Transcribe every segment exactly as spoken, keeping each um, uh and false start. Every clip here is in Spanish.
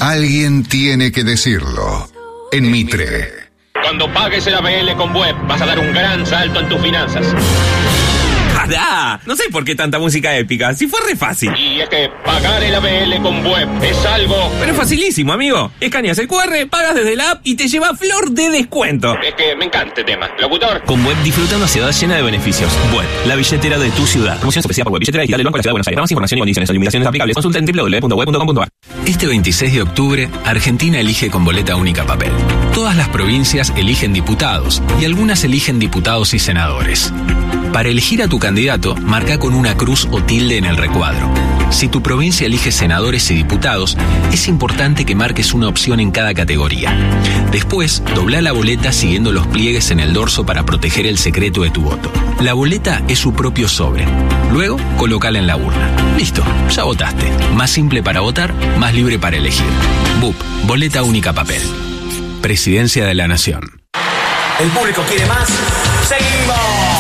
Alguien tiene que decirlo. En Mitre. Cuando pagues el A B L con Web, vas a dar un gran salto en tus finanzas. ¡Pará! No sé por qué tanta música épica, si fue re fácil. Y es que pagar el A B L con Web es algo... Pero es facilísimo, amigo. Escaneas el cu erre, pagas desde la app y te lleva flor de descuento. Es que me encanta este tema. Locutor. Con Web disfruta una ciudad llena de beneficios. Web, la billetera de tu ciudad. Promoción ofrecida por Web, billetera digital del Banco de la Ciudad de Buenos Aires. Para más información y condiciones o limitaciones aplicables, consulta en doble u doble u doble u punto web punto com punto a r. Este veintiséis de octubre, Argentina elige con boleta única papel. Todas las provincias eligen diputados y algunas eligen diputados y senadores. Para elegir a tu candidato, marca con una cruz o tilde en el recuadro. Si tu provincia elige senadores y diputados, es importante que marques una opción en cada categoría. Después, dobla la boleta siguiendo los pliegues en el dorso para proteger el secreto de tu voto. La boleta es su propio sobre. Luego, colócala en la urna. Listo, ya votaste. Más simple para votar, más libre para elegir. B U P, boleta única papel. Presidencia de la Nación. El público quiere más. ¡Seguimos!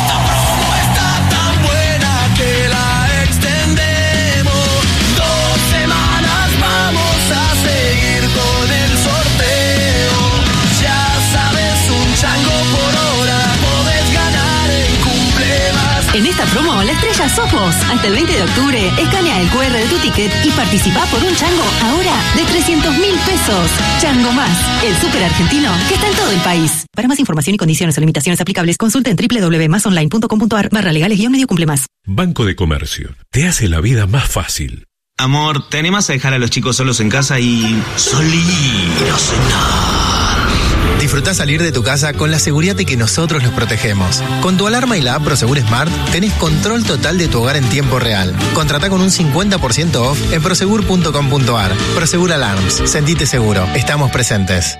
En esta promo, la estrella sos vos. Hasta el veinte de octubre, escanea el cu erre de tu ticket y participá por un chango ahora de trescientos mil pesos. Chango Más, el súper argentino que está en todo el país. Para más información y condiciones o limitaciones aplicables, consulta en doble u doble u doble u punto más online punto com punto a r barra legales guión medio cumple más. Banco de Comercio. Te hace la vida más fácil. Amor, ¿te animás a dejar a los chicos solos en casa y... salir a cenar? Disfrutá salir de tu casa con la seguridad de que nosotros los protegemos. Con tu alarma y la app Prosegur Smart tenés control total de tu hogar en tiempo real. Contratá con un cincuenta por ciento off en prosegur punto com punto a r. Prosegur Alarms. Sentite seguro. Estamos presentes.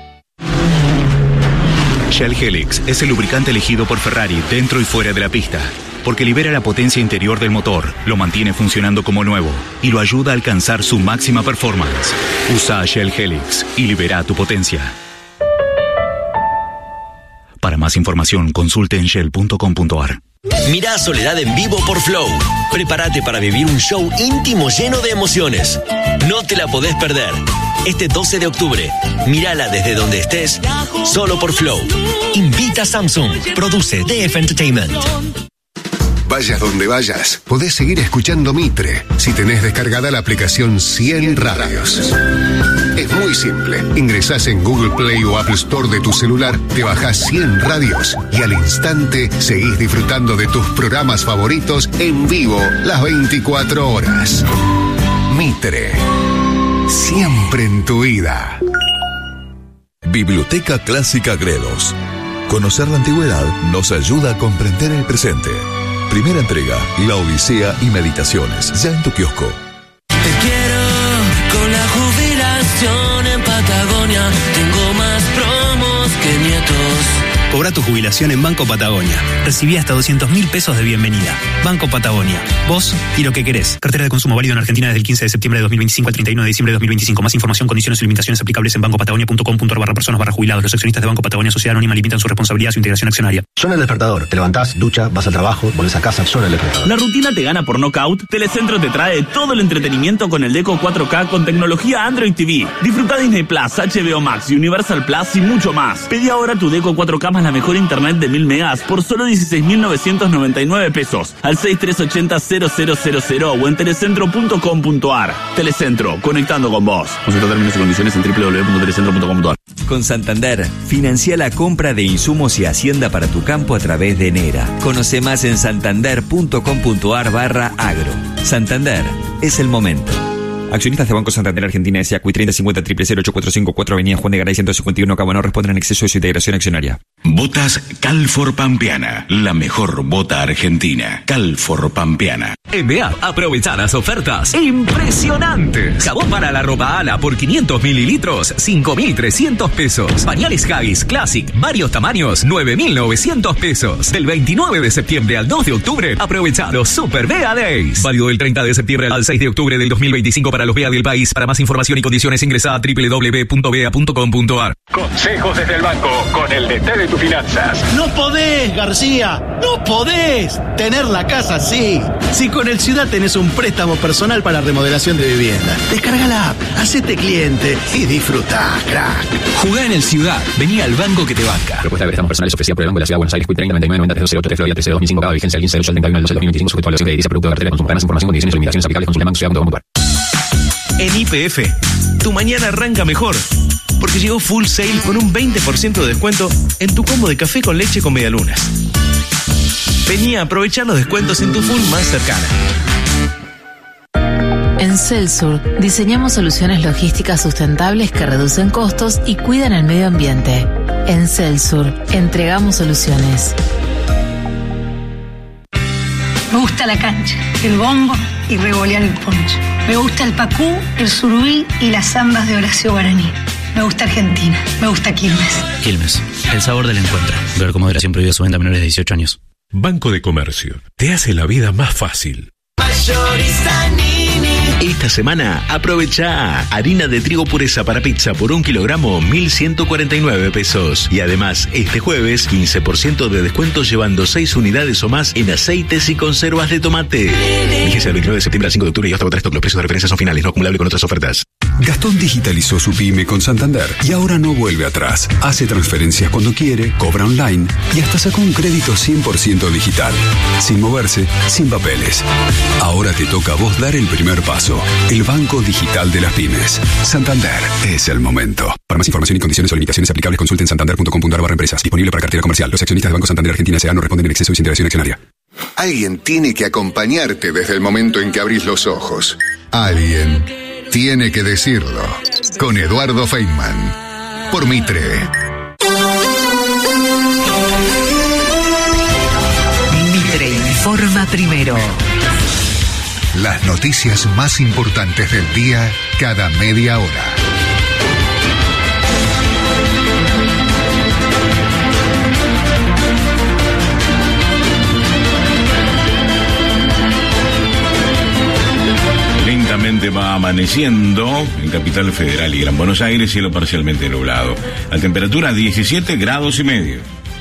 Shell Helix es el lubricante elegido por Ferrari dentro y fuera de la pista, porque libera la potencia interior del motor, lo mantiene funcionando como nuevo y lo ayuda a alcanzar su máxima performance. Usa Shell Helix y libera tu potencia. Para más información, consulte en shell punto com punto a r. Mirá Soledad en vivo por Flow. Prepárate para vivir un show íntimo lleno de emociones. No te la podés perder. Este doce de octubre, mírala desde donde estés, solo por Flow. Invita Samsung. Produce D F Entertainment. Vayas donde vayas, podés seguir escuchando Mitre si tenés descargada la aplicación cien Radios. Es muy simple. Ingresás en Google Play o Apple Store de tu celular, te bajás cien Radios y al instante seguís disfrutando de tus programas favoritos en vivo las veinticuatro horas. Mitre. Siempre en tu vida. Biblioteca Clásica Gredos. Conocer la antigüedad nos ayuda a comprender el presente. Primera entrega, La Odisea y Meditaciones, ya en tu kiosco. Te quiero con la jubilación en Patagonia. Tengo más promos que nietos. Cobra tu jubilación en Banco Patagonia. Recibí hasta doscientos mil pesos de bienvenida. Banco Patagonia. Vos y lo que querés. Cartera de consumo válido en Argentina desde el quince de septiembre de dos mil veinticinco al treinta y uno de diciembre de dos mil veinticinco. Más información, condiciones y limitaciones aplicables en banco patagonia punto com punto a r barra personas barra jubilados. Los accionistas de Banco Patagonia Sociedad Anónima limitan su responsabilidad a su integración accionaria. Suena el despertador. Te levantás, ducha, vas al trabajo, volvés a casa. Suena el despertador. ¿La rutina te gana por knockout? Telecentro te trae todo el entretenimiento con el Deco cuatro K con tecnología Android T V. Disfruta Disney Plus, H B O Max, Universal Plus y mucho más. Pedí ahora tu Deco cuatro K más la mejor internet de mil megas por solo dieciséis mil novecientos noventa y nueve pesos al seis tres ochenta cero cero cero cero o en telecentro punto com punto a r. Telecentro, conectando con vos. Consulta términos y condiciones en doble u doble u doble u punto telecentro punto com punto a r. Con Santander, financia la compra de insumos y hacienda para tu campo a través de Nera. Conoce más en santander punto com punto a r barra agro. Santander, es el momento. Accionistas de Banco Santander Argentina S A C U I treinta cincuenta cero cero ocho cuatro cinco cuatro Avenida Juan de Garay ciento cincuenta y uno Cabo no responden en exceso de su integración accionaria. Botas Calfor Pampeana, la mejor bota argentina. Calfor Pampeana. En B A, aprovecha las ofertas impresionantes. Jabón para la ropa ala por quinientos mililitros, cinco mil trescientos pesos. Pañales Haggis Classic, varios tamaños, nueve mil novecientos pesos. Del veintinueve de septiembre al dos de octubre, aprovecha los Super B A Days. Válido del treinta de septiembre al seis de octubre del dos mil veinticinco para para los B E A del país. Para más información y condiciones ingresa a doble u doble u doble u punto b e a punto com punto a r. Consejos desde el banco con el D T de tus finanzas. No podés, García, no podés tener la casa así. Si con el Ciudad tenés un préstamo personal para remodelación de vivienda, descarga la app, hacete cliente y disfrutá, crack. Jugá en el Ciudad, vení al banco que te banca. Propuesta de préstamos personales ofrecida por el Banco de la Ciudad de Buenos Aires, treinta noventa y nueve noventa tres cero ocho tres Florida trece de dos mil cinco, cada vigencia el quince del ocho del treinta y uno del doce del dos mil veinticinco, sujeto a evaluación de edilicia, producto de cartera de consumo. Para más información, condiciones y limitaciones aplicables, consulta banco ciudad punto com punto a r. En Y P F, tu mañana arranca mejor, porque llegó Full Sale con un veinte por ciento de descuento en tu combo de café con leche con medialunas. Vení a aprovechar los descuentos en tu Full más cercana. En Celsur diseñamos soluciones logísticas sustentables que reducen costos y cuidan el medio ambiente. En Celsur entregamos soluciones. Me gusta la cancha, el bombo y revolear el poncho. Me gusta el pacú, el surubí y las zambas de Horacio Guaraní. Me gusta Argentina, me gusta Quilmes. Quilmes, el sabor del encuentro. Ver con moderación prohibida su venta a menores de dieciocho años. Banco de Comercio. Te hace la vida más fácil. Mayorista Nini. Esta semana aprovecha harina de trigo pureza para pizza por un kilogramo mil ciento cuarenta y nueve pesos. Y además este jueves quince por ciento de descuento llevando seis unidades o más en aceites y conservas de tomate. Vigencia del veintinueve de septiembre al cinco de octubre y hasta agotar stock. Los precios de referencia son finales, no acumulable con otras ofertas. Gastón digitalizó su pyme con Santander y ahora no vuelve atrás. Hace transferencias cuando quiere, cobra online y hasta sacó un crédito cien por ciento digital. Sin moverse, sin papeles. Ahora te toca a vos dar el primer paso. El Banco Digital de las Pymes. Santander es el momento. Para más información y condiciones o limitaciones aplicables, consulten santander punto com punto a r barra empresas. Disponible para cartera comercial. Los accionistas de Banco Santander Argentina S A no responden en exceso y sin integración accionaria. Alguien tiene que acompañarte desde el momento en que abrís los ojos. Alguien tiene que decirlo. Con Eduardo Feynman. Por Mitre. Mitre informa primero. Las noticias más importantes del día cada media hora. Lentamente va amaneciendo en Capital Federal y Gran Buenos Aires, cielo parcialmente nublado. La temperatura diecisiete grados y medio.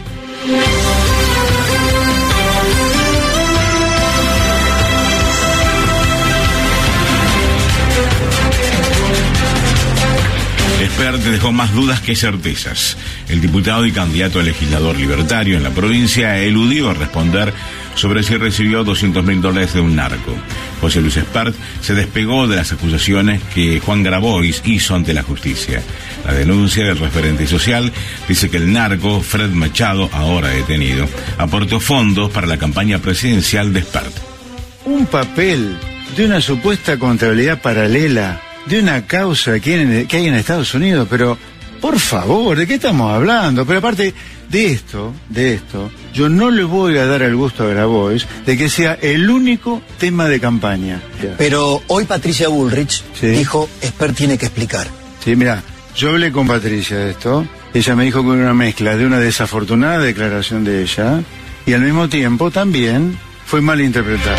Espert dejó más dudas que certezas. El diputado y candidato a legislador libertario en la provincia eludió responder sobre si recibió doscientos mil dólares de un narco. José Luis Espert se despegó de las acusaciones que Juan Grabois hizo ante la justicia. La denuncia del referente social dice que el narco, Fred Machado, ahora detenido, aportó fondos para la campaña presidencial de Espert. Un papel de una supuesta contabilidad paralela de una causa que hay, en, que hay en Estados Unidos, pero por favor, ¿de qué estamos hablando? Pero aparte de esto, de esto, yo no le voy a dar el gusto a Grabois de que sea el único tema de campaña. Pero hoy Patricia Bullrich ¿sí? dijo, Espert tiene que explicar. Sí, mira, yo hablé con Patricia de esto, ella me dijo que era una mezcla de una desafortunada declaración de ella y al mismo tiempo también fue mal interpretada.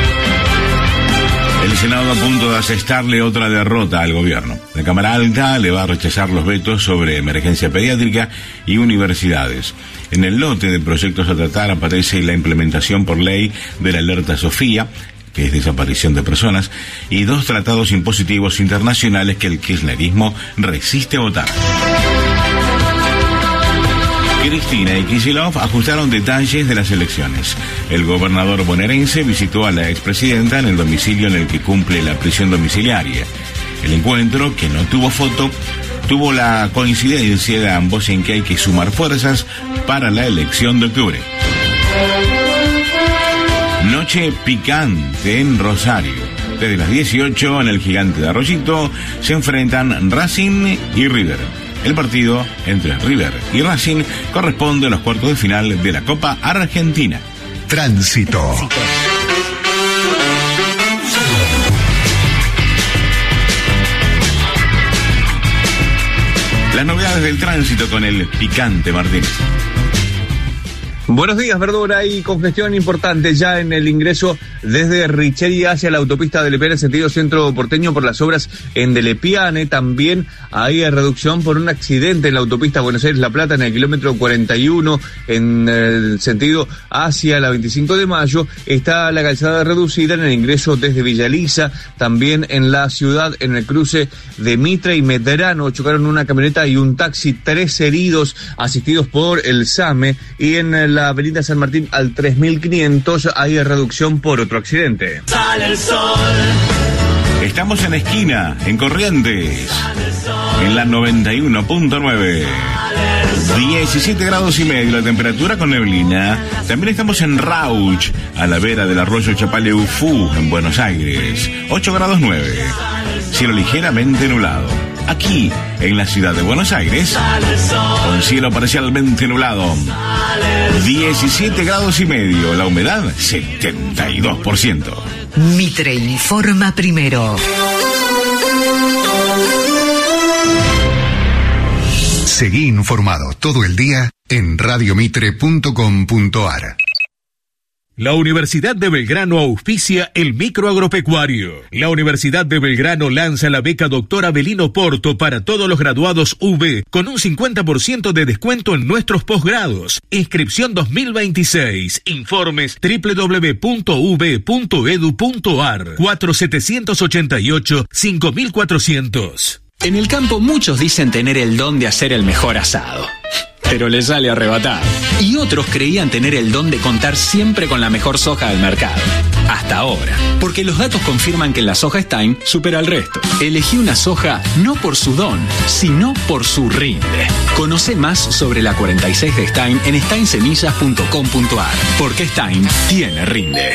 El Senado a punto de asestarle otra derrota al gobierno. La Cámara Alta le va a rechazar los vetos sobre emergencia pediátrica y universidades. En el lote de proyectos a tratar aparece la implementación por ley de la alerta Sofía, que es desaparición de personas, y dos tratados impositivos internacionales que el kirchnerismo resiste votar. Cristina y Kicillof ajustaron detalles de las elecciones. El gobernador bonaerense visitó a la expresidenta en el domicilio en el que cumple la prisión domiciliaria. El encuentro, que no tuvo foto, tuvo la coincidencia de ambos en que hay que sumar fuerzas para la elección de octubre. Noche picante en Rosario. Desde las dieciocho en el Gigante de Arroyito se enfrentan Racing y River. El partido entre River y Racing corresponde a los cuartos de final de la Copa Argentina. Tránsito. Las novedades del tránsito con el picante Martínez. Buenos días, Verdura. Hay congestión importante ya en el ingreso desde Richeri hacia la autopista de Lepiane en sentido centro porteño por las obras en de Lepiane. También hay reducción por un accidente en la autopista Buenos Aires-La Plata en el kilómetro cuarenta y uno en el sentido hacia la veinticinco de mayo. Está la calzada reducida en el ingreso desde Villa Elisa. También en la ciudad, en el cruce de Mitre y Medrano, chocaron una camioneta y un taxi, tres heridos asistidos por el SAME. Y en la avenida San Martín al tres mil quinientos hay reducción por otro accidente. Sale el sol. Estamos en esquina, en Corrientes, en la noventa y uno punto nueve. diecisiete grados y medio la temperatura con neblina. También estamos en Rauch, a la vera del arroyo Chapaleufú, en Buenos Aires. ocho grados nueve. Cielo ligeramente nublado. Aquí, en la ciudad de Buenos Aires, con cielo parcialmente nublado. diecisiete grados y medio. La humedad, setenta y dos por ciento. Mitre informa primero. Seguí informado todo el día en radio mitre punto com punto ar. La Universidad de Belgrano auspicia el microagropecuario. La Universidad de Belgrano lanza la beca Doctor Avelino Porto para todos los graduados U B con un cincuenta por ciento de descuento en nuestros posgrados. Inscripción dos mil veintiséis. Informes doble u doble u doble u punto u b punto edu punto ar. cuatro siete ocho ocho cinco cuatrocientos. En el campo muchos dicen tener el don de hacer el mejor asado, pero les sale arrebatado. Y otros creían tener el don de contar siempre con la mejor soja del mercado. Hasta ahora, porque los datos confirman que la soja Stein supera al resto. Elegí una soja no por su don, sino por su rinde. Conoce más sobre la cuarenta y seis de Stein en stein semillas punto com punto ar, porque Stein tiene rinde.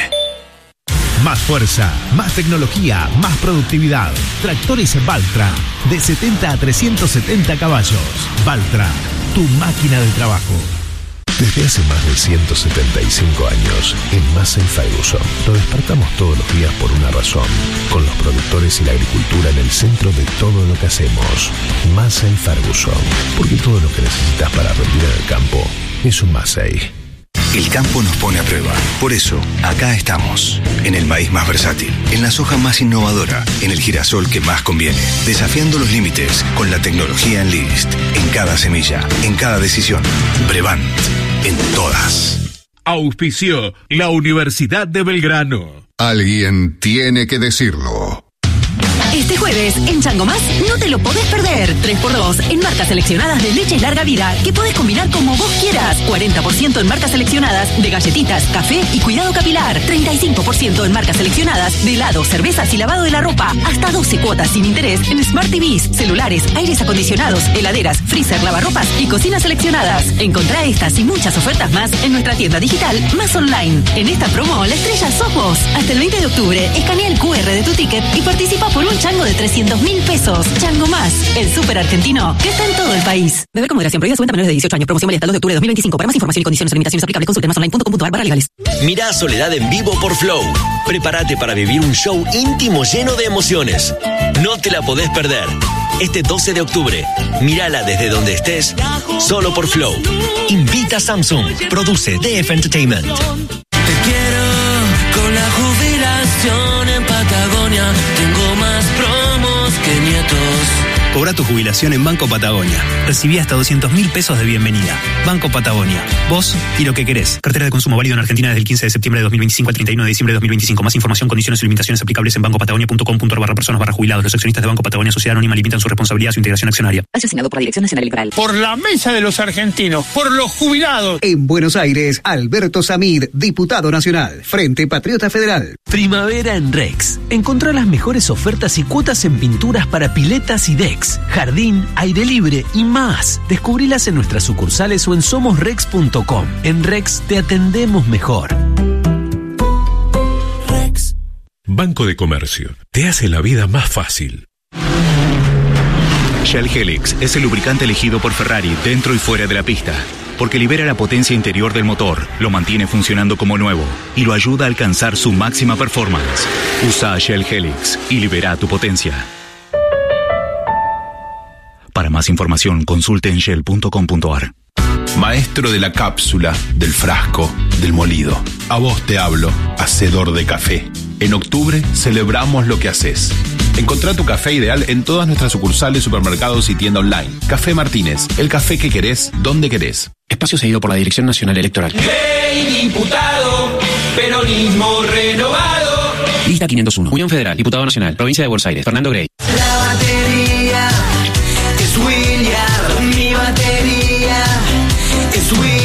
Más fuerza, más tecnología, más productividad. Tractores Valtra, de setenta a trescientos setenta caballos. Valtra, tu máquina de trabajo. Desde hace más de ciento setenta y cinco años, en Massey Ferguson, lo despertamos todos los días por una razón, con los productores y la agricultura en el centro de todo lo que hacemos. Massey Ferguson, porque todo lo que necesitas para rendir en el campo es un Massey. El campo nos pone a prueba. Por eso, acá estamos. En el maíz más versátil, en la soja más innovadora, en el girasol que más conviene. Desafiando los límites con la tecnología Enlist. En cada semilla, en cada decisión. Brevant, en todas. Auspició la Universidad de Belgrano. Alguien tiene que decirlo. Este jueves, en Chango Más, no te lo podés perder. tres por dos en marcas seleccionadas de leches larga vida, que podés combinar como vos quieras. cuarenta por ciento en marcas seleccionadas de galletitas, café y cuidado capilar. treinta y cinco por ciento en marcas seleccionadas de helados, cervezas y lavado de la ropa. Hasta doce cuotas sin interés en Smart T Vs, celulares, aires acondicionados, heladeras, freezer, lavarropas y cocinas seleccionadas. Encontrá estas y muchas ofertas más en nuestra tienda digital Más Online. En esta promo, la estrella sos vos. Hasta el veinte de octubre, escanea el cu erre de tu ticket y participa por un chango de trescientos mil pesos. Chango Más, el súper argentino que está en todo el país. Beber con moderación, prohibida su venta a menores de dieciocho años. Promoción válida hasta el dos de octubre de dos mil veinticinco. Para más información y condiciones y limitaciones aplicables, consulte más online punto com punto ar barra legales. Mirá Soledad en vivo por Flow. Prepárate para vivir un show íntimo lleno de emociones. No te la podés perder. Este doce de octubre, mírala desde donde estés, solo por Flow. Invita Samsung. Produce D F Entertainment. Te quiero con la jubilación en Patagonia. Tengo más promos que nietos. Cobra tu jubilación en Banco Patagonia. Recibí hasta doscientos mil pesos de bienvenida. Banco Patagonia. Vos y lo que querés. Cartera de consumo válido en Argentina desde el quince de septiembre de dos mil veinticinco al treinta y uno de diciembre de dos mil veinticinco. Más información, condiciones y limitaciones aplicables en banco patagonia punto com punto ar barra personas barra jubilados. Los accionistas de Banco Patagonia Sociedad Anónima limitan su responsabilidad a su integración accionaria. Asignado por la Dirección Nacional Electoral. Por la mesa de los argentinos. Por los jubilados. En Buenos Aires, Alberto Samid, diputado nacional. Frente Patriota Federal. Primavera en Rex. Encontrá las mejores ofertas y cuotas en pinturas para piletas y decks, jardín, aire libre y más. Descubrilas en nuestras sucursales o en somos rex punto com. En Rex te atendemos mejor. Rex. Banco de Comercio. Te hace la vida más fácil. Shell Helix es el lubricante elegido por Ferrari dentro y fuera de la pista, porque libera la potencia interior del motor, lo mantiene funcionando como nuevo y lo ayuda a alcanzar su máxima performance. Usa Shell Helix y libera tu potencia. Para más información, consulte en shell punto com punto ar. Maestro de la cápsula, del frasco, del molido. A vos te hablo, hacedor de café. En octubre celebramos lo que haces. Encontrá tu café ideal en todas nuestras sucursales, supermercados y tienda online. Café Martínez, el café que querés, donde querés. Espacio cedido por la Dirección Nacional Electoral. ¡Hey, diputado! Peronismo renovado. Lista quinientos uno. Unión Federal, Diputado Nacional, Provincia de Buenos Aires, Fernando Grey. La batería es William. Mi batería es William.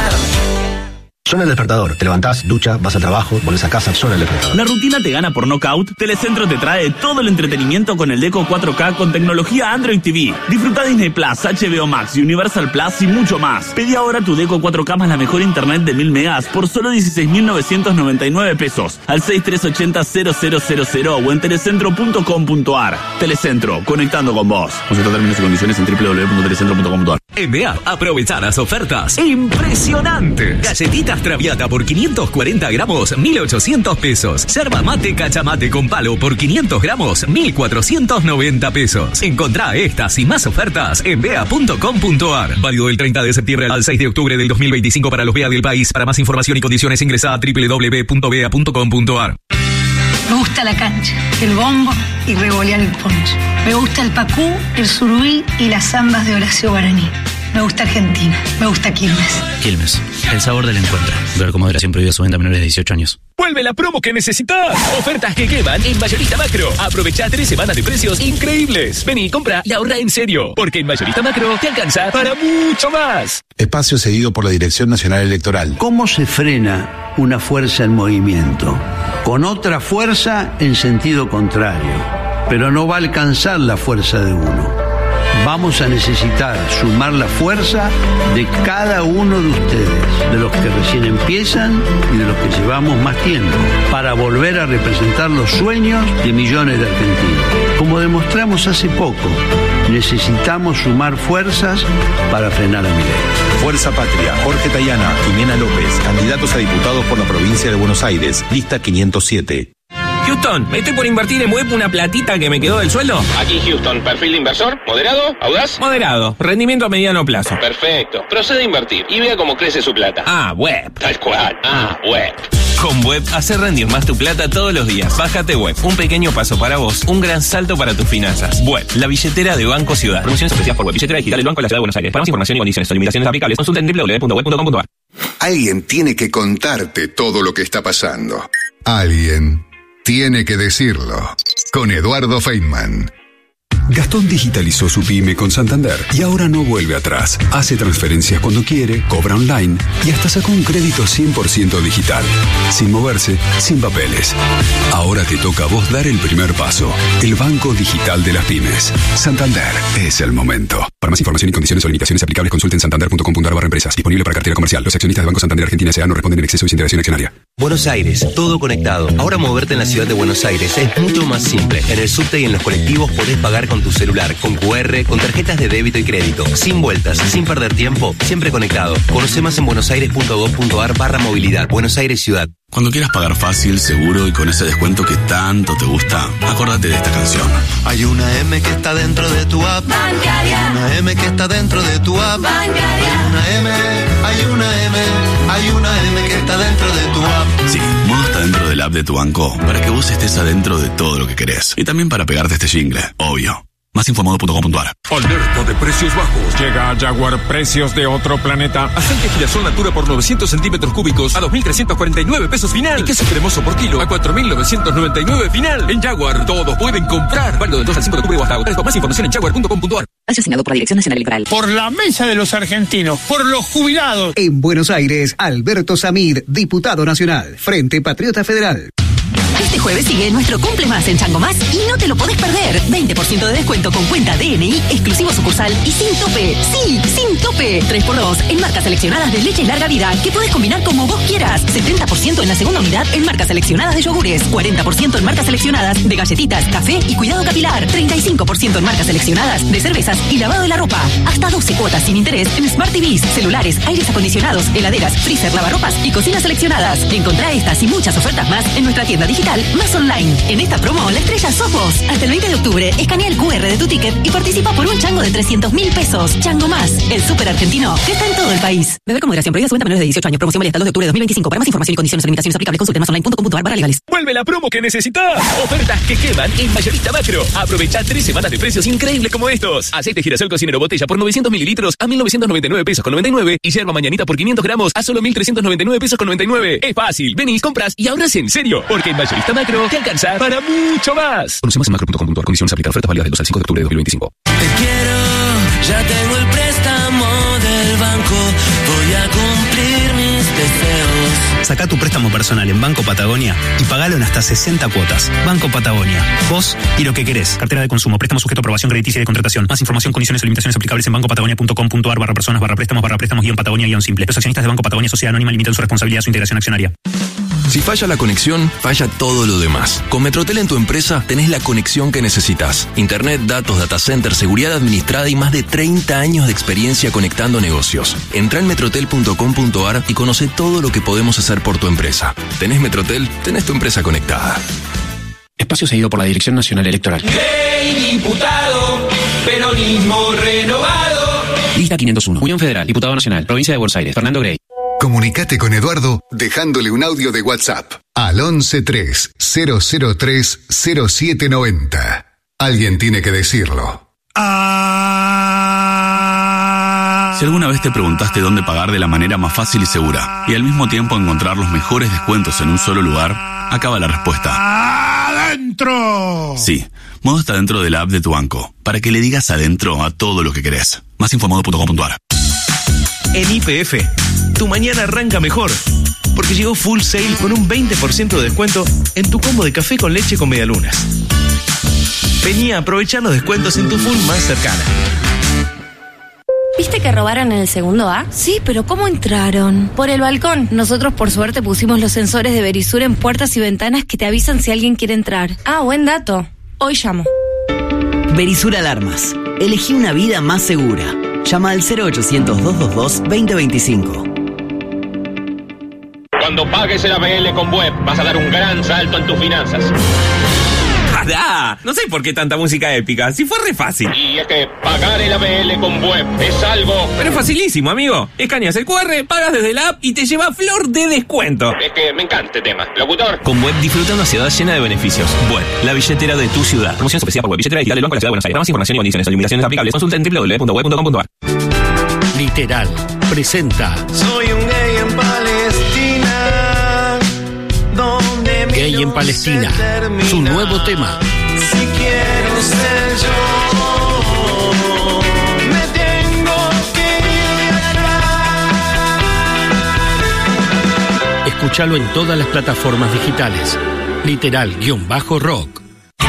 Suena el despertador. Te levantás, ducha, vas al trabajo, volvés a casa, suena el despertador. ¿La rutina te gana por knockout? Telecentro te trae todo el entretenimiento con el Deco cuatro K con tecnología Android T V. Disfruta Disney Plus, H B O Max, Universal Plus y mucho más. Pedí ahora tu Deco cuatro K más la mejor internet de mil megas por solo dieciséis mil novecientos noventa y nueve pesos al seis tres ocho cero cero cero cero cero o en telecentro punto com punto a r. Telecentro, conectando con vos. Consulta términos y condiciones en doble u doble u doble u punto telecentro punto com punto a r. En B A, aprovechar las ofertas impresionantes. Galletitas Traviata por quinientos cuarenta gramos, mil ochocientos pesos. Yerba mate cachamate con palo por quinientos gramos, mil cuatrocientos noventa pesos. Encontrá estas y más ofertas en bea punto com punto a r. Válido del treinta de septiembre al seis de octubre del dos mil veinticinco para los B A del país. Para más información y condiciones ingresá a doble u doble u doble u punto bea punto com punto a r. Me gusta la cancha, el bombo y revolear el poncho. Me gusta el pacú, el surubí y las zambas de Horacio Guaraní. Me gusta Argentina, me gusta Quilmes. Quilmes, el sabor del encuentro. Ver con moderación prohibida su venta a menores de dieciocho años. Vuelve la promo que necesitas. Ofertas que queman en Mayorista Macro. Aprovecha tres semanas de precios increíbles. Vení, compra y ahorra en serio. Porque en Mayorista Macro te alcanza para mucho más. Espacio cedido por la Dirección Nacional Electoral. ¿Cómo se frena una fuerza en movimiento? Con otra fuerza en sentido contrario. Pero no va a alcanzar la fuerza de uno. Vamos a necesitar sumar la fuerza de cada uno de ustedes, de los que recién empiezan y de los que llevamos más tiempo, para volver a representar los sueños de millones de argentinos. Como demostramos hace poco, necesitamos sumar fuerzas para frenar a Milei. Fuerza Patria, Jorge Tayana, Jimena López, candidatos a diputados por la provincia de Buenos Aires, lista quinientos siete. Houston, estoy por invertir en web una platita que me quedó del sueldo. Aquí Houston, perfil de inversor, moderado, audaz. Moderado, rendimiento a mediano plazo. Perfecto, procede a invertir y vea cómo crece su plata. Ah, web. Tal cual, ah, web. Con Web, hacer rendir más tu plata todos los días. Bájate Web, un pequeño paso para vos, un gran salto para tus finanzas. Web, la billetera de Banco Ciudad. Promociones especiales por Web, billetera digital del Banco de la Ciudad de Buenos Aires. Para más información y condiciones o limitaciones aplicables, consulta en doble u doble u doble u punto web punto com punto a r. Alguien tiene que contarte todo lo que está pasando. Alguien tiene que decirlo. Con Eduardo Feynman. Gastón digitalizó su pyme con Santander y ahora no vuelve atrás. Hace transferencias cuando quiere, cobra online y hasta sacó un crédito cien por ciento digital. Sin moverse, sin papeles. Ahora te toca a vos dar el primer paso. El banco digital de las pymes. Santander es el momento. Para más información y condiciones o limitaciones aplicables, consulten santander punto com punto a r barra empresas. Disponible para cartera comercial. Los accionistas de Banco Santander Argentina S A no responden en exceso y sin integración accionaria. Buenos Aires, todo conectado. Ahora moverte en la ciudad de Buenos Aires es mucho más simple. En el subte y en los colectivos podés pagar con tu celular, con cu erre, con tarjetas de débito y crédito. Sin vueltas, sin perder tiempo, siempre conectado. Conoce más en buenosaires punto gov punto a r barra movilidad. Buenos Aires Ciudad. Cuando quieras pagar fácil, seguro y con ese descuento que tanto te gusta, acórdate de esta canción. Hay una M que está dentro de tu app bancaria. Hay una M que está dentro de tu app bancaria. Hay una M, hay una M, hay una M que está dentro de tu app. Sí, Modo está dentro del app de tu banco para que vos estés adentro de todo lo que querés. Y también para pegarte este jingle, obvio. Más info modo punto com punto a r. Alerta de precios bajos. Llega a Jaguar precios de otro planeta. Aceite girasol Natura por novecientos centímetros cúbicos a dos mil trescientos cuarenta y nueve pesos final. Y queso cremoso por kilo a cuatro mil novecientos noventa y nueve final. En Jaguar todos pueden comprar. Válido del dos al cinco de octubre o hasta agosto. Más información en jaguar punto com punto a r. Asignado por la Dirección Nacional Electoral. Por la mesa de los argentinos, por los jubilados. En Buenos Aires, Alberto Samid, diputado nacional, Frente Patriota Federal. Este jueves sigue nuestro Cumple Más en Chango Más y no te lo podés perder. veinte por ciento de descuento con cuenta D N I, exclusivo sucursal y sin tope. Sí, sin tope. tres por dos en marcas seleccionadas de leches larga vida que podés combinar como vos quieras. setenta por ciento en la segunda unidad en marcas seleccionadas de yogures. cuarenta por ciento en marcas seleccionadas de galletitas, café y cuidado capilar. treinta y cinco por ciento en marcas seleccionadas de cervezas y lavado de la ropa. Hasta doce cuotas sin interés en Smart T Vs, celulares, aires acondicionados, heladeras, freezer, lavarropas y cocinas seleccionadas. Encontrá estas y muchas ofertas más en nuestra tienda digital más online. En esta promo, la estrella sos vos. Hasta el veinte de octubre, escanea el cu erre de tu ticket y participa por un chango de trescientos mil pesos. Chango Más, el súper argentino que está en todo el país. Beber con moderación, prohibida su venta a menores de dieciocho años. Promoción válida hasta el dos de octubre de dos mil veinticinco. Para más información y condiciones o limitaciones aplicables, consulte más online punto com punto ar barra legales. Vuelve la promo que necesitas. Ofertas que quedan en Mayorista Macro. Aprovecha tres semanas de precios increíbles como estos. Aceite girasol cocinero botella por novecientos mililitros a mil novecientos noventa y nueve pesos con noventa y nueve y yerba mañanita por quinientos gramos a solo mil trescientos noventa y nueve pesos con noventa y nueve. Es fácil. Venís, compras y ahorras en serio. Porque en Mayorista Macro te alcanza para mucho más. Conoce más en macro punto com punto ar. Condiciones aplican. Ofertas válidas del dos al cinco de octubre de dos mil veinticinco. Te quiero, ya tengo el préstamo del banco. Voy a cumplir mis deseos. Saca tu préstamo personal en Banco Patagonia y pagalo en hasta sesenta cuotas. Banco Patagonia. Vos y lo que querés. Cartera de consumo. Préstamo sujeto a aprobación crediticia y de contratación. Más información, condiciones y limitaciones aplicables en banco patagonia punto com punto ar barra personas barra préstamos barra préstamos guión Patagonia guión simple. Los accionistas de Banco Patagonia Sociedad Anónima limitan su responsabilidad a su integración accionaria. Si falla la conexión, falla todo lo demás. Con Metrotel en tu empresa tenés la conexión que necesitas. Internet, datos, data center, seguridad administrada y más de treinta años de experiencia conectando negocios. Entrá en metrotel punto com punto ar y conoce todo lo que podemos hacer por tu empresa. ¿Tenés Metrotel? Tenés tu empresa conectada. Espacio seguido por la Dirección Nacional Electoral. Hey, diputado, peronismo renovado. Lista quinientos uno. Unión Federal, Diputado Nacional, Provincia de Buenos Aires, Fernando Grey. Comunicate con Eduardo dejándole un audio de WhatsApp al once tres cero cero tres cero siete noventa. Alguien tiene que decirlo. Si alguna vez te preguntaste dónde pagar de la manera más fácil y segura y al mismo tiempo encontrar los mejores descuentos en un solo lugar, acaba la respuesta. ¡Adentro! Sí, Modo está dentro de la app de tu banco, para que le digas adentro a todo lo que querés. Más info modo punto com punto ar. En Y P F, tu mañana arranca mejor, porque llegó Full Sale con un veinte por ciento de descuento en tu combo de café con leche con medialunas. Vení a aprovechar los descuentos en tu Full más cercana. ¿Viste que robaron en el segundo A? Sí, pero ¿cómo entraron? Por el balcón. Nosotros por suerte pusimos los sensores de Verisur en puertas y ventanas que te avisan si alguien quiere entrar. Ah, buen dato. Hoy llamo. Verisur Alarmas. Elegí una vida más segura. Llama al cero ochocientos, doscientos veintidós, veinte veinticinco. Cuando pagues el A B L con Web, vas a dar un gran salto en tus finanzas. ¡Pará! No sé por qué tanta música épica, si fue re fácil. Y es que pagar el A B L con Web es algo... Pero es facilísimo, amigo. Escaneas el cu erre, pagas desde la app y te lleva flor de descuento. Es que me encanta este tema. Locutor. Con Web disfruta una ciudad llena de beneficios. Web, la billetera de tu ciudad. Promoción especial por Web, billetera digital del Banco de la Ciudad de Buenos Aires. Para más información y condiciones o limitaciones aplicables, consulta en doble u doble u doble u punto web punto com punto ar. Literal presenta Soy un gay en Palestina, donde Gay en Palestina, su nuevo tema. Si quiero ser yo, me tengo que ir acá. Escúchalo en todas las plataformas digitales. Literal-rock.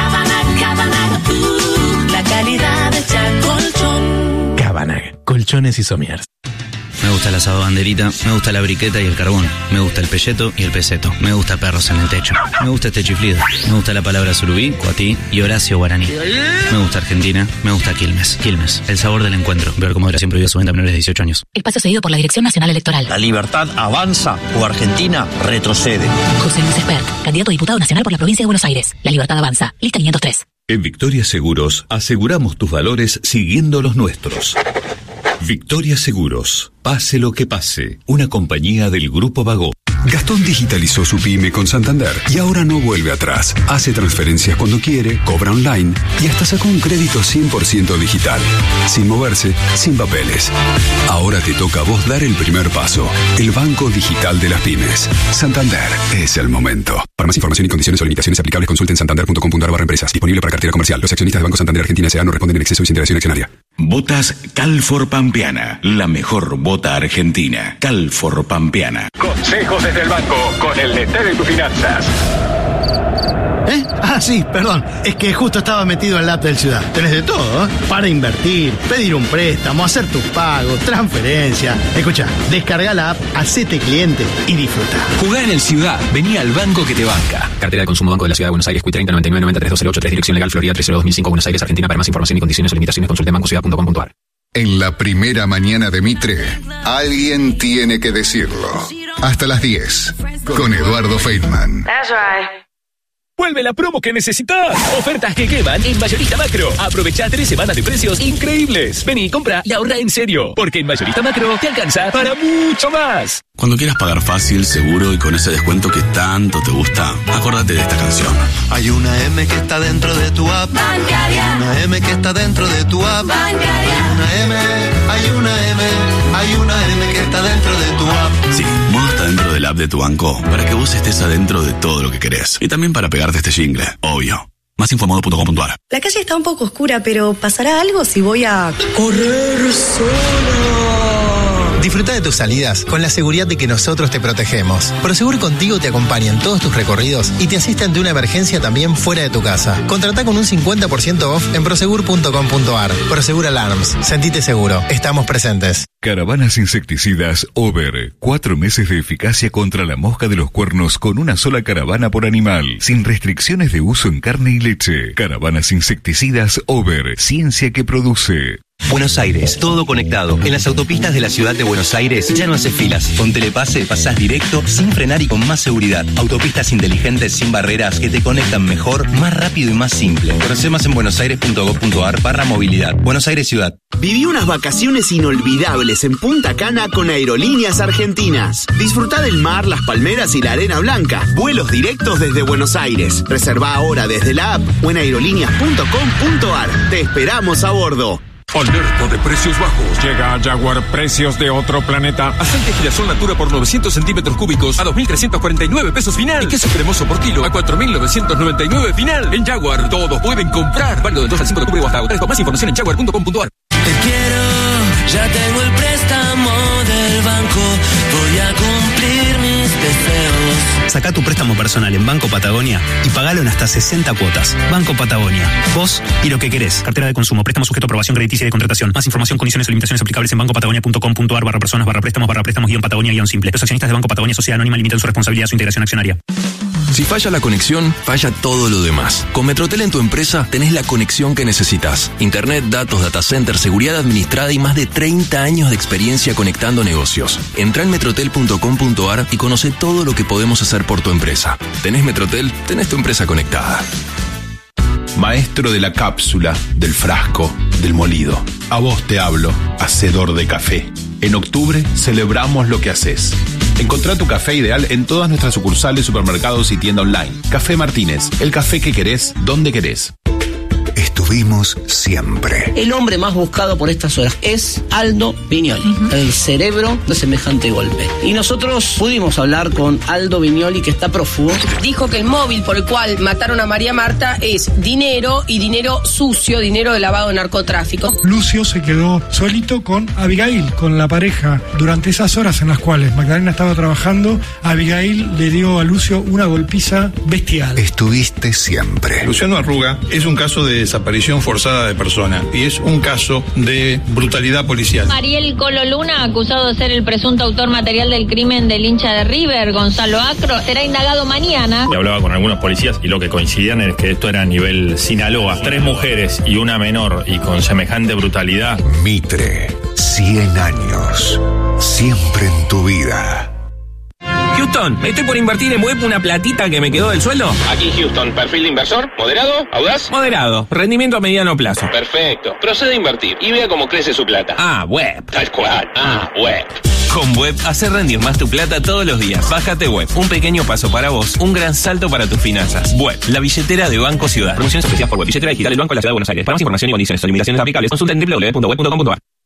La calidad de Chacolchón. Cabanag, colchones y somiers. Me gusta el asado banderita, me gusta la briqueta y el carbón, me gusta el pelleto y el peseto, me gusta perros en el techo, me gusta este chiflido, me gusta la palabra surubí, cuatí y Horacio Guaraní. Me gusta Argentina, me gusta Quilmes. Quilmes, el sabor del encuentro. Ver con moderación prohibido su venta a menores de dieciocho años. Espacio seguido por la Dirección Nacional Electoral. ¿La libertad avanza o Argentina retrocede? José Luis Espert, candidato a diputado nacional por la provincia de Buenos Aires. La libertad avanza. Lista quinientos tres. En Victoria Seguros aseguramos tus valores siguiendo los nuestros. Victoria Seguros, pase lo que pase, una compañía del Grupo Vago. Gastón digitalizó su pyme con Santander y ahora no vuelve atrás. Hace transferencias cuando quiere, cobra online y hasta sacó un crédito cien por ciento digital. Sin moverse, sin papeles. Ahora te toca a vos dar el primer paso. El Banco Digital de las Pymes. Santander es el momento. Para más información y condiciones o limitaciones aplicables, consulten santander punto com punto ar barra empresas. Disponible para cartera comercial. Los accionistas del Banco Santander Argentina S A no responden en exceso y sin integración accionaria. Botas Calfor Pampeana, la mejor bota argentina. Calfor Pampeana. Consejos desde el banco con el D T de tus finanzas. ¿Eh? Ah, sí, perdón. Es que justo estaba metido en la app del Ciudad. Tenés de todo, ¿eh? Para invertir, pedir un préstamo, hacer tus pagos, transferencia. Escucha, descarga la app, hacete cliente y disfruta. Jugá en el Ciudad. Vení al banco que te banca. Cartera de consumo Banco de la Ciudad de Buenos Aires. Q treinta noventa y nueve noventa y tres dos cero ocho tres. Dirección legal Florida tres cero dos mil cinco. Buenos Aires, Argentina. Para más información y condiciones o limitaciones consulte en banco ciudad punto com punto ar. En la primera mañana de Mitre, alguien tiene que decirlo. Hasta las diez. Con Eduardo Feynman. That's right. Vuelve la promo que necesitas. Ofertas que queman en Mayorista Macro. Aprovecha tres semanas de precios increíbles. Vení, compra y ahorra en serio. Porque en Mayorista Macro te alcanza para mucho más. Cuando quieras pagar fácil, seguro y con ese descuento que tanto te gusta, acordate de esta canción. Hay una M que está dentro de tu app bancaria. Una M que está dentro de tu app bancaria. Hay una M, hay una M, hay una M que está dentro de tu app. Sí, Modo está dentro del app de tu banco para que vos estés adentro de todo lo que querés. Y también para pegarte este jingle, obvio. Más info modo punto com punto a r. La calle está un poco oscura, pero ¿pasará algo si voy a correr sola? Disfruta de tus salidas con la seguridad de que nosotros te protegemos. Prosegur Contigo te acompaña en todos tus recorridos y te asiste ante una emergencia también fuera de tu casa. Contratá con un cincuenta por ciento off en prosegur punto com punto a r. Prosegur Alarms. Sentite seguro. Estamos presentes. Caravanas insecticidas Over. Cuatro meses de eficacia contra la mosca de los cuernos con una sola caravana por animal. Sin restricciones de uso en carne y leche. Caravanas insecticidas Over. Ciencia que produce. Buenos Aires, todo conectado. En las autopistas de la ciudad de Buenos Aires ya no haces filas. Con Telepase pasás directo, sin frenar y con más seguridad. Autopistas inteligentes sin barreras que te conectan mejor, más rápido y más simple. Conoce más en buenosaires punto gov punto a r barra movilidad. Buenos Aires Ciudad. Viví unas vacaciones inolvidables en Punta Cana con Aerolíneas Argentinas. Disfrutá del mar, las palmeras y la arena blanca. Vuelos directos desde Buenos Aires. Reservá ahora desde la app o en aerolíneas punto com punto a r. Te esperamos a bordo. Alerta de precios bajos. Llega a Jaguar precios de otro planeta. Aceite girasol Natura por novecientos centímetros cúbicos a dos mil trescientos cuarenta y nueve pesos final. Y queso cremoso por kilo a cuatro mil novecientos noventa y nueve final. En Jaguar todos pueden comprar. Válido del dos al cinco de octubre o hasta agotar. Con más información en jaguar punto com punto a r. Te quiero, ya tengo el préstamo del banco. Voy a cumplir mis deseos. Saca tu préstamo personal en Banco Patagonia y pagalo en hasta sesenta cuotas. Banco Patagonia. Vos y lo que querés. Cartera de consumo. Préstamo sujeto a aprobación crediticia y de contratación. Más información, condiciones y limitaciones aplicables en banco patagonia punto com punto a r barra personas barra préstamos barra préstamos guión Patagonia guión simple. Los accionistas de Banco Patagonia Sociedad Anónima limitan su responsabilidad a su integración accionaria. Si falla la conexión, falla todo lo demás. Con Metrotel en tu empresa tenés la conexión que necesitas. Internet, datos, data center, seguridad administrada y más de treinta años de experiencia conectando negocios. Entrá en metrotel punto com punto a r y conoce todo lo que podemos hacer por tu empresa. ¿Tenés Metrotel? Tenés tu empresa conectada. Maestro de la cápsula, del frasco, del molido. A vos te hablo, hacedor de café. En octubre celebramos lo que haces. Encontrá tu café ideal en todas nuestras sucursales, supermercados y tienda online. Café Martínez, el café que querés, donde querés. Estuvimos siempre. El hombre más buscado por estas horas es Aldo Viñoli, uh-huh. el cerebro de semejante golpe. Y nosotros pudimos hablar con Aldo Viñoli, que está prófugo. Dijo que el móvil por el cual mataron a María Marta es dinero y dinero sucio, dinero de lavado de narcotráfico. Lucio se quedó solito con Abigail, con la pareja. Durante esas horas en las cuales Magdalena estaba trabajando, Abigail le dio a Lucio una golpiza bestial. Estuviste siempre. Luciano Arruga es un caso de desaparición forzada de persona y es un caso de brutalidad policial. Mariel Colo Luna, acusado de ser el presunto autor material del crimen del hincha de River, Gonzalo Acro, será indagado mañana. Yo hablaba con algunos policías y lo que coincidían es que esto era a nivel Sinaloa. Tres mujeres y una menor y con semejante brutalidad. Mitre, cien años, siempre en tu vida. Houston, estoy por invertir en web una platita que me quedó del sueldo. Aquí Houston, perfil de inversor, moderado, audaz. Moderado, rendimiento a mediano plazo. Perfecto, procede a invertir y vea cómo crece su plata. Ah, web. Tal cual, ah, web. Con Web, hace rendir más tu plata todos los días. Bájate Web, un pequeño paso para vos, un gran salto para tus finanzas. Web, la billetera de Banco Ciudad. Promociones especiales por Web, billetera digital del Banco de la Ciudad de Buenos Aires. Para más información y condiciones o limitaciones aplicables, consulta en doble u doble u doble u punto web punto com punto a r.